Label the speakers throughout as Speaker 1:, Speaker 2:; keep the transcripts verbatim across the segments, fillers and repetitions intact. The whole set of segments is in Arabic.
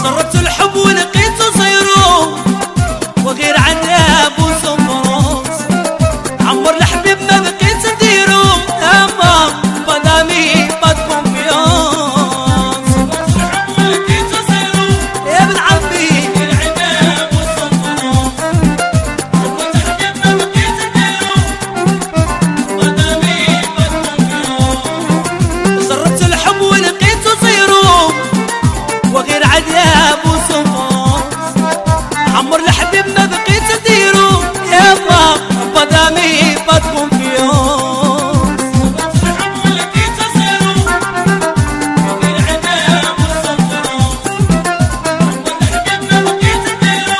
Speaker 1: جربت الحب ولقيته صيرو وغير عذاب وسمروس، عمر الحبيب ما بقيت نديرو اما مدامي با كونفيونس. جربت الحب ولقيته صيرو يا ابن عمي غير عذاب وسمروس، عمر الحبيب ما بقيت نديرو مدامي با كونفيونس. جربت الحب ولقيته صيرو وغير عذاب وسمروس، عمر الحبيب ما بقيت نديرو يابا مدامي با كونفيونس. جربت الحب ولقيته صيرو وغير عذاب وسمروس، عمر الحبيب ما بقيت نديرو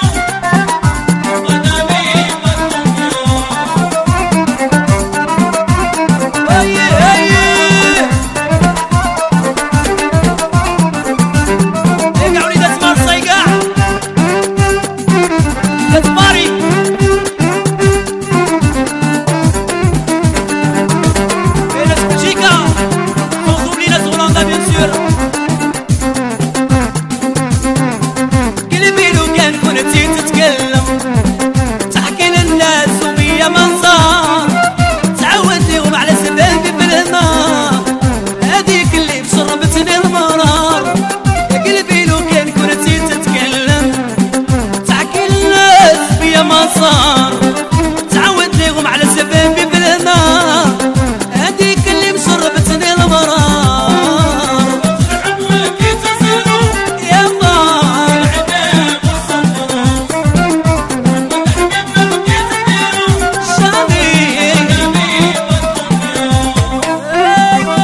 Speaker 1: مدامي با كونفيونس. هيا هيا يقع وليد اسمار الصيقاع كتباري في ناس بلجيكا خوخوم لي ناس هولندا بيان سور. قلبي لو كان كنتي تتكلم تحكي للناس وبيا منظر، تعود ليهم على سبابي بالهنا هذيك اللي بشربتني المرار. يا قلبي لو كان كنتي تتكلم تحكي للناس بيا منظر، تعود ليهم على سبابي بالهنا هذيك اللي مشربتني المرار. الحب ولقيته صيرو يابا العذاب والسمروس، الحبيب ما بقيت نديرو شامي مدامي با كونفيونس. ايوا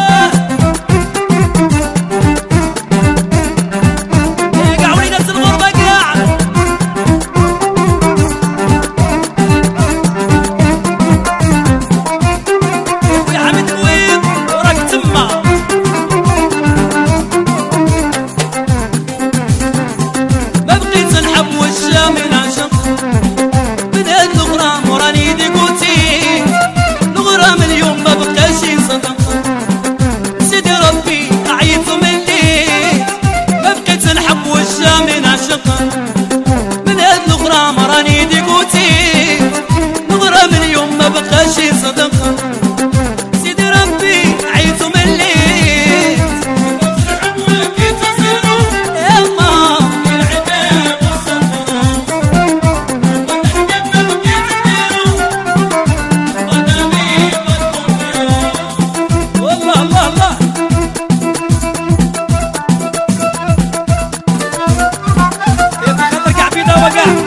Speaker 1: يقع وليدات الغربة كاع يا حمد بويض وراك تما. ما بقيت نحب والشامي نعشق من هاد الغرام وراني ديكوتي الغرام اليوم ما بقاش يصدق. سيدي ربي عيط مني ما بقيت نحب والشامي نعشق من هاد الغرام راني ديكوتي الغرام اليوم ما بقاش يصدق. سيدي ربي عيط مني الحب ولقيته صيرو يابا غير عذاب وسمروس، والحبيب ما بقيت نديرو مدامي با كونفيونس. والله الله الله يا خاطر كاع بيضا وكاع